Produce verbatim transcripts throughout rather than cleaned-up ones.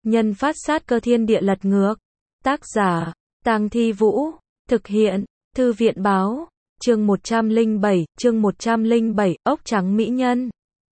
nhân phát sát cơ thiên địa lật ngược. Tác giả, Tang Thi Vũ. Thực hiện, Thư viện báo. Chương một trăm lẻ bảy, chương một trăm lẻ bảy, ốc trắng mỹ nhân.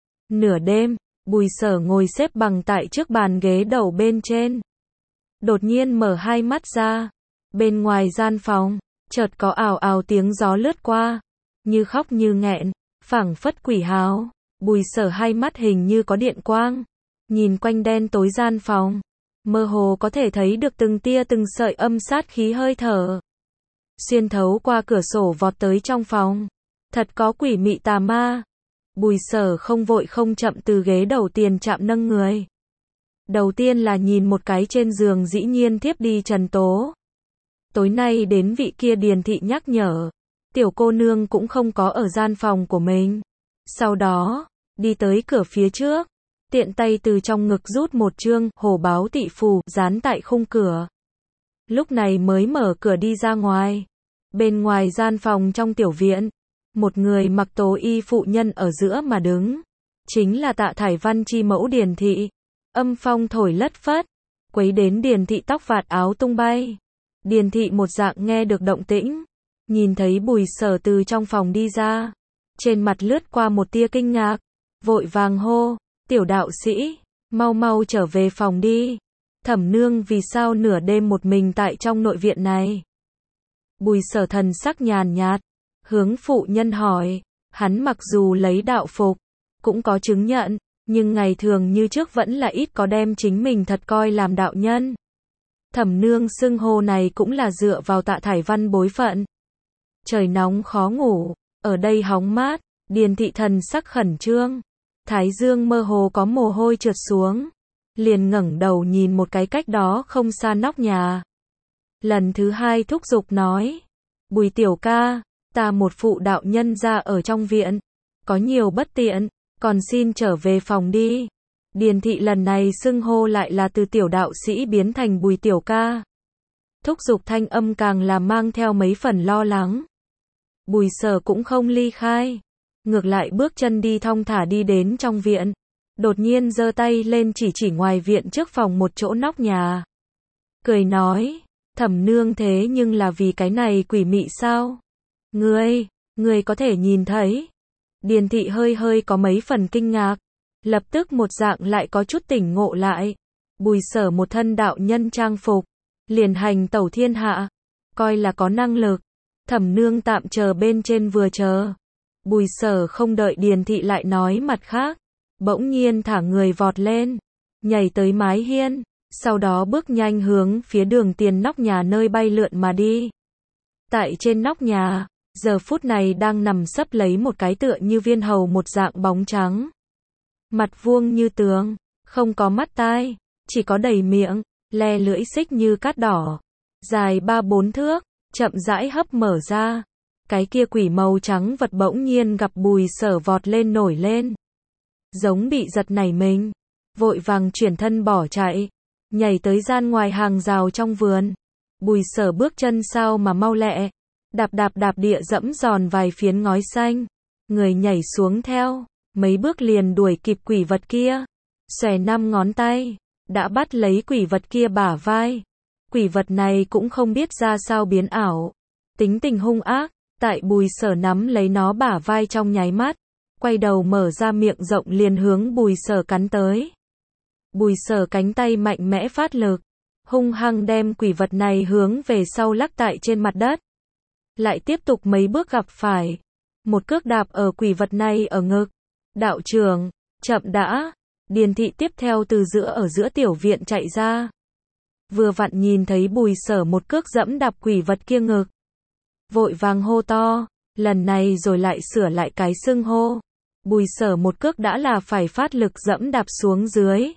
Nửa đêm, Bùi Sở ngồi xếp bằng tại trước bàn ghế đầu bên trên. Đột nhiên mở hai mắt ra. Bên ngoài gian phòng, chợt có ào ào tiếng gió lướt qua. Như khóc như nghẹn, phảng phất quỷ hào. Bùi Sở hai mắt hình như có điện quang. Nhìn quanh đen tối gian phòng. Mơ hồ có thể thấy được từng tia từng sợi âm sát khí hơi thở. Xuyên thấu qua cửa sổ vọt tới trong phòng. Thật có quỷ mị tà ma. Bùi Sở không vội không chậm từ ghế đầu tiên chạm nâng người. Đầu tiên là nhìn một cái trên giường dĩ nhiên thiếp đi Trần Tố. Tối nay đến vị kia Điền thị nhắc nhở. Tiểu cô nương cũng không có ở gian phòng của mình. Sau đó, đi tới cửa phía trước. Tiện tay từ trong ngực rút một chương hổ báo tị phù dán tại khung cửa. Lúc này mới mở cửa đi ra ngoài. Bên ngoài gian phòng trong tiểu viện, một người mặc tố y phụ nhân ở giữa mà đứng. Chính là Tạ Thải Văn chi mẫu Điền thị. Âm phong thổi lất phất, quấy đến Điền thị tóc vạt áo tung bay. Điền thị một dạng nghe được động tĩnh, nhìn thấy Bùi Sở từ trong phòng đi ra. Trên mặt lướt qua một tia kinh ngạc, vội vàng hô, tiểu đạo sĩ, mau mau trở về phòng đi. Thẩm nương vì sao nửa đêm một mình tại trong nội viện này? Bùi Sở thần sắc nhàn nhạt, hướng phụ nhân hỏi, hắn mặc dù lấy đạo phục, cũng có chứng nhận, nhưng ngày thường như trước vẫn là ít có đem chính mình thật coi làm đạo nhân. Thẩm nương xưng hô này cũng là dựa vào Tạ Thải Văn bối phận. Trời nóng khó ngủ, ở đây hóng mát, Điền thị thần sắc khẩn trương. Thái dương mơ hồ có mồ hôi trượt xuống. Liền ngẩng đầu nhìn một cái cách đó không xa nóc nhà. Lần thứ hai thúc giục nói. Bùi tiểu ca, ta một phụ đạo nhân ra ở trong viện. Có nhiều bất tiện, còn xin trở về phòng đi. Điền thị lần này xưng hô lại là từ tiểu đạo sĩ biến thành bùi tiểu ca. Thúc giục thanh âm càng là mang theo mấy phần lo lắng. Bùi Sở cũng không ly khai. Ngược lại bước chân đi thong thả đi đến trong viện. Đột nhiên giơ tay lên chỉ chỉ ngoài viện trước phòng một chỗ nóc nhà. Cười nói, thẩm nương thế nhưng là vì cái này quỷ mị sao? Ngươi, ngươi có thể nhìn thấy. Điền thị hơi hơi có mấy phần kinh ngạc. Lập tức một dạng lại có chút tỉnh ngộ lại. Bùi Sở một thân đạo nhân trang phục. Liền hành tẩu thiên hạ. Coi là có năng lực. Thẩm nương tạm chờ bên trên vừa chờ. Bùi Sở không đợi Điền thị lại nói mặt khác. Bỗng nhiên thả người vọt lên. Nhảy tới mái hiên. Sau đó bước nhanh hướng phía đường tiền nóc nhà nơi bay lượn mà đi. Tại trên nóc nhà, giờ phút này đang nằm sấp lấy một cái tựa như viên hầu một dạng bóng trắng. Mặt vuông như tường, không có mắt tai, chỉ có đầy miệng, le lưỡi xích như cát đỏ. Dài ba bốn thước, chậm rãi hấp mở ra. Cái kia quỷ màu trắng vật bỗng nhiên gặp Bùi Sở vọt lên nổi lên. Giống bị giật nảy mình, vội vàng chuyển thân bỏ chạy, nhảy tới gian ngoài hàng rào trong vườn. Bùi Sở bước chân sao mà mau lẹ, đạp đạp đạp địa dẫm giòn vài phiến ngói xanh, người nhảy xuống theo, mấy bước liền đuổi kịp quỷ vật kia, xòe năm ngón tay, đã bắt lấy quỷ vật kia bả vai. Quỷ vật này cũng không biết ra sao biến ảo, tính tình hung ác, tại Bùi Sở nắm lấy nó bả vai trong nháy mắt, quay đầu mở ra miệng rộng liền hướng Bùi Sở cắn tới. Bùi Sở cánh tay mạnh mẽ phát lực, hung hăng đem quỷ vật này hướng về sau lắc tại trên mặt đất. Lại tiếp tục mấy bước gặp phải, một cước đạp ở quỷ vật này ở ngực. Đạo trưởng, chậm đã. Điền thị tiếp theo từ giữa ở giữa tiểu viện chạy ra. Vừa vặn nhìn thấy Bùi Sở một cước dẫm đạp quỷ vật kia ngực. Vội vàng hô to, lần này rồi lại sửa lại cái xưng hô. Bùi Sở một cước đã là phải phát lực dẫm đạp xuống dưới.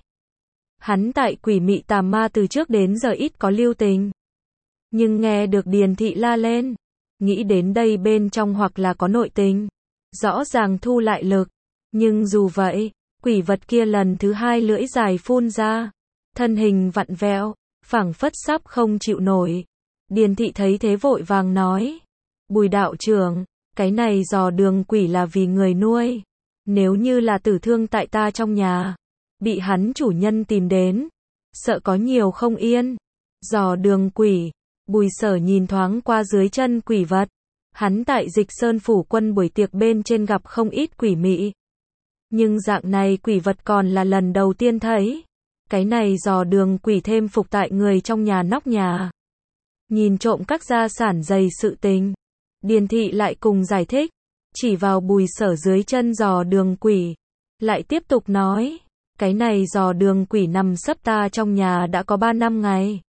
Hắn tại quỷ mị tà ma từ trước đến giờ ít có lưu tình. Nhưng nghe được Điền thị la lên, nghĩ đến đây bên trong hoặc là có nội tình. Rõ ràng thu lại lực. Nhưng dù vậy, quỷ vật kia lần thứ hai lưỡi dài phun ra. Thân hình vặn vẹo, phảng phất sắp không chịu nổi. Điền thị thấy thế vội vàng nói. Bùi đạo trưởng, cái này dò đường quỷ là vì người nuôi. Nếu như là tử thương tại ta trong nhà, bị hắn chủ nhân tìm đến, sợ có nhiều không yên. Giò đường quỷ, Bùi Sở nhìn thoáng qua dưới chân quỷ vật. Hắn tại Dịch Sơn phủ quân buổi tiệc bên trên gặp không ít quỷ mị. Nhưng dạng này quỷ vật còn là lần đầu tiên thấy. Cái này giò đường quỷ thêm phục tại người trong nhà nóc nhà. Nhìn trộm các gia sản dày sự tình. Điền thị lại cùng giải thích. Chỉ vào Bùi Sở dưới chân giò đường quỷ. Lại tiếp tục nói. Cái này giò đường quỷ nằm sấp ta trong nhà đã có ba năm ngày.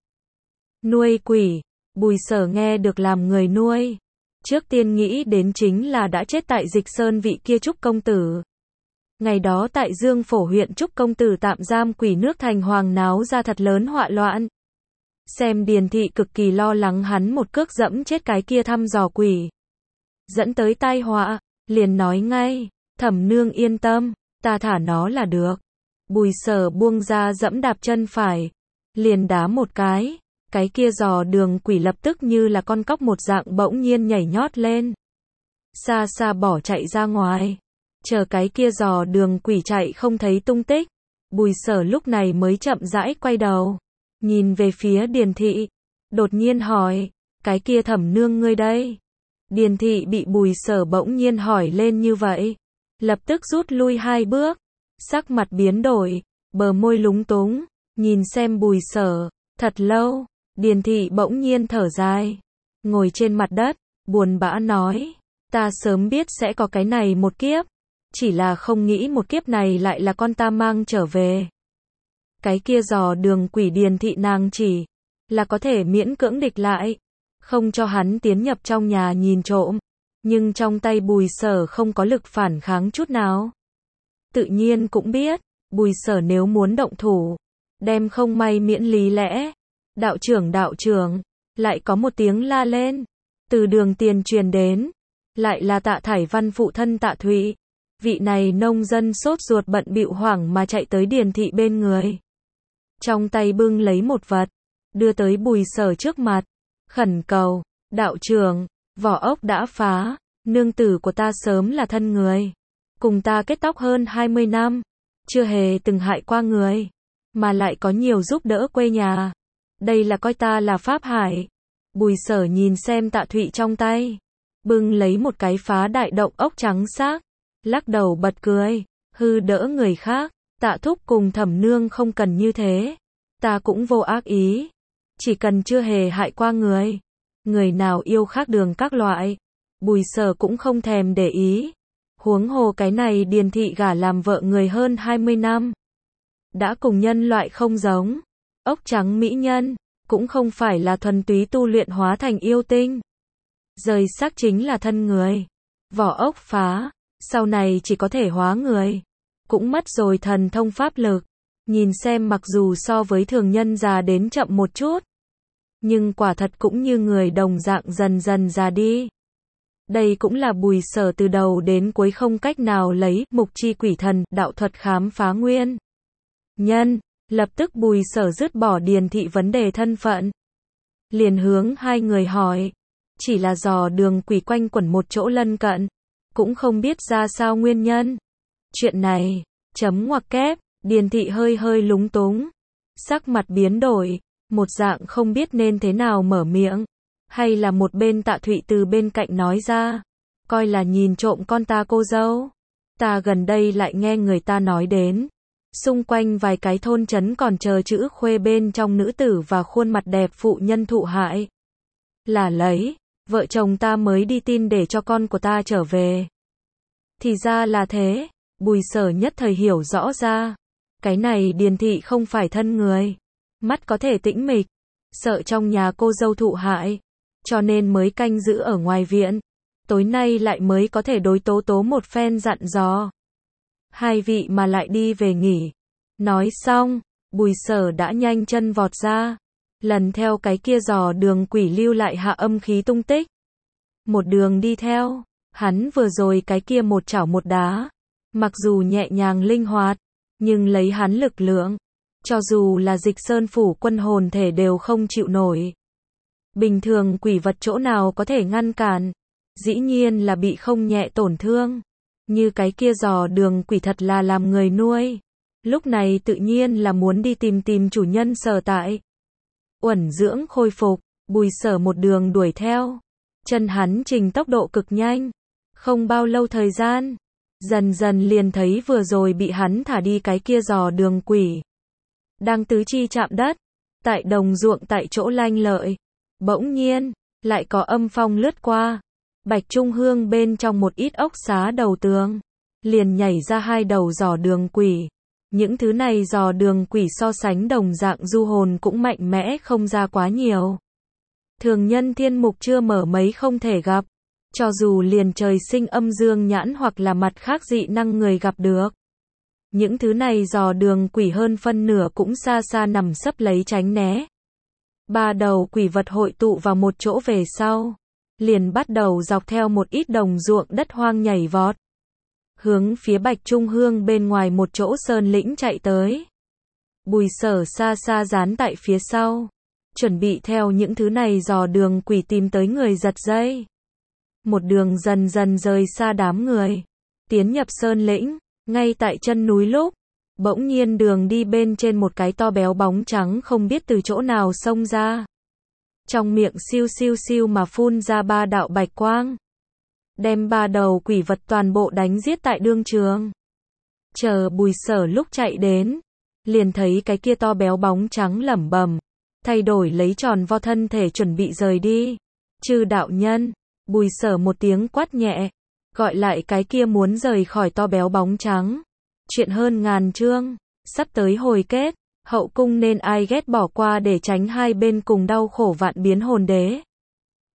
Nuôi quỷ. Bùi Sở nghe được làm người nuôi. Trước tiên nghĩ đến chính là đã chết tại Dịch Sơn vị kia Trúc công tử. Ngày đó tại Dương Phổ huyện Trúc công tử tạm giam quỷ nước thành hoàng náo ra thật lớn họa loạn. Xem Điền thị cực kỳ lo lắng hắn một cước dẫm chết cái kia thăm dò quỷ. Dẫn tới tai họa, liền nói ngay, Thẩm nương yên tâm, ta thả nó là được. Bùi Sở buông ra dẫm đạp chân phải, liền đá một cái. Cái kia giò đường quỷ lập tức như là con cóc một dạng bỗng nhiên nhảy nhót lên. Xa xa bỏ chạy ra ngoài. Chờ cái kia giò đường quỷ chạy không thấy tung tích. Bùi Sở lúc này mới chậm rãi quay đầu. Nhìn về phía Điền thị. Đột nhiên hỏi. Cái kia Thẩm nương ngươi đây. Điền thị bị Bùi Sở bỗng nhiên hỏi lên như vậy. Lập tức rút lui hai bước. Sắc mặt biến đổi. Bờ môi lúng túng. Nhìn xem Bùi Sở. Thật lâu. Điền thị bỗng nhiên thở dài. Ngồi trên mặt đất. Buồn bã nói. Ta sớm biết sẽ có cái này một kiếp. Chỉ là không nghĩ một kiếp này lại là con ta mang trở về. Cái kia giò đường quỷ Điền thị nàng chỉ là có thể miễn cưỡng địch lại. Không cho hắn tiến nhập trong nhà nhìn trộm. Nhưng trong tay Bùi Sở không có lực phản kháng chút nào. Tự nhiên cũng biết. Bùi Sở nếu muốn động thủ. Đem không may miễn lý lẽ. Đạo trưởng đạo trưởng. Lại có một tiếng la lên. Từ đường tiền truyền đến. Lại là Tạ Thải Văn phụ thân Tạ Thụy. Vị này nông dân sốt ruột bận bịu hoảng mà chạy tới Điền thị bên người. Trong tay bưng lấy một vật. Đưa tới Bùi Sở trước mặt. Khẩn cầu. Đạo trưởng. Vỏ ốc đã phá. Nương tử của ta sớm là thân người. Cùng ta kết tóc hơn hai mươi năm. Chưa hề từng hại qua người. Mà lại có nhiều giúp đỡ quê nhà. Đây là coi ta là pháp hải. Bùi Sở nhìn xem Tạ Thụy trong tay. Bưng lấy một cái phá đại động ốc trắng xác. Lắc đầu bật cười. Hư đỡ người khác. Tạ thúc cùng Thẩm nương không cần như thế. Ta cũng vô ác ý. Chỉ cần chưa hề hại qua người. Người nào yêu khác đường các loại. Bùi Sở cũng không thèm để ý. Huống hồ cái này Điền thị gả làm vợ người hơn hai mươi năm. Đã cùng nhân loại không giống. Ốc trắng mỹ nhân. Cũng không phải là thuần túy tu luyện hóa thành yêu tinh. Rời xác chính là thân người. Vỏ ốc phá. Sau này chỉ có thể hóa người. Cũng mất rồi thần thông pháp lực. Nhìn xem mặc dù so với thường nhân già đến chậm một chút. Nhưng quả thật cũng như người đồng dạng dần dần già đi. Đây cũng là Bùi Sở từ đầu đến cuối không cách nào lấy mục chi quỷ thần đạo thuật khám phá nguyên nhân. Lập tức Bùi Sở dứt bỏ Điền thị vấn đề thân phận. Liền hướng hai người hỏi. Chỉ là giò đường quỷ quanh quẩn một chỗ lân cận. Cũng không biết ra sao nguyên nhân. Chuyện này, chấm ngoặc kép, Điền thị hơi hơi lúng túng. Sắc mặt biến đổi, một dạng không biết nên thế nào mở miệng. Hay là một bên Tạ Thụy từ bên cạnh nói ra. Coi là nhìn trộm con ta cô dâu. Ta gần đây lại nghe người ta nói đến. Xung quanh vài cái thôn trấn còn chờ chữ khuê bên trong nữ tử và khuôn mặt đẹp phụ nhân thụ hại. Là lấy, vợ chồng ta mới đi tin để cho con của ta trở về. Thì ra là thế, Bùi Sở nhất thời hiểu rõ ra. Cái này Điền thị không phải thân người. Mắt có thể tĩnh mịch. Sợ trong nhà cô dâu thụ hại. Cho nên mới canh giữ ở ngoài viện. Tối nay lại mới có thể đối tố tố một phen dặn dò. Hai vị mà lại đi về nghỉ. Nói xong, Bùi Sở đã nhanh chân vọt ra. Lần theo cái kia giò đường quỷ lưu lại hạ âm khí tung tích. Một đường đi theo, hắn vừa rồi cái kia một chảo một đá. Mặc dù nhẹ nhàng linh hoạt, nhưng lấy hắn lực lượng. Cho dù là Dịch Sơn phủ quân hồn thể đều không chịu nổi. Bình thường quỷ vật chỗ nào có thể ngăn cản. Dĩ nhiên là bị không nhẹ tổn thương. Như cái kia giò đường quỷ thật là làm người nuôi. Lúc này tự nhiên là muốn đi tìm tìm chủ nhân sở tại. Uẩn dưỡng khôi phục, Bùi Sở một đường đuổi theo. Chân hắn trình tốc độ cực nhanh. Không bao lâu thời gian, dần dần liền thấy vừa rồi bị hắn thả đi cái kia dò đường quỷ. Đang tứ chi chạm đất, tại đồng ruộng tại chỗ lanh lợi. Bỗng nhiên, lại có âm phong lướt qua. Bạch Trung Hương bên trong một ít ốc xá đầu tường, liền nhảy ra hai đầu dò đường quỷ. Những thứ này dò đường quỷ so sánh đồng dạng du hồn cũng mạnh mẽ không ra quá nhiều. Thường nhân thiên mục chưa mở mấy không thể gặp. Cho dù liền trời sinh âm dương nhãn hoặc là mặt khác dị năng người gặp được. Những thứ này dò đường quỷ hơn phân nửa cũng xa xa nằm sấp lấy tránh né. Ba đầu quỷ vật hội tụ vào một chỗ về sau. Liền bắt đầu dọc theo một ít đồng ruộng đất hoang nhảy vọt. Hướng phía Bạch Trung Hương bên ngoài một chỗ sơn lĩnh chạy tới. Bùi Sở xa xa dán tại phía sau. Chuẩn bị theo những thứ này dò đường quỷ tìm tới người giật dây. Một đường dần dần rời xa đám người. Tiến nhập sơn lĩnh. Ngay tại chân núi lúc. Bỗng nhiên đường đi bên trên một cái to béo bóng trắng không biết từ chỗ nào xông ra. Trong miệng siêu siêu siêu mà phun ra ba đạo bạch quang. Đem ba đầu quỷ vật toàn bộ đánh giết tại đương trường. Chờ Bùi Sở lúc chạy đến. Liền thấy cái kia to béo bóng trắng lẩm bẩm. Thay đổi lấy tròn vo thân thể chuẩn bị rời đi. Chư đạo nhân. Bùi Sở một tiếng quát nhẹ. Gọi lại cái kia muốn rời khỏi to béo bóng trắng. Chuyện hơn ngàn chương. Sắp tới hồi kết. Hậu cung nên ai ghét bỏ qua để tránh hai bên cùng đau khổ vạn biến hồn đế.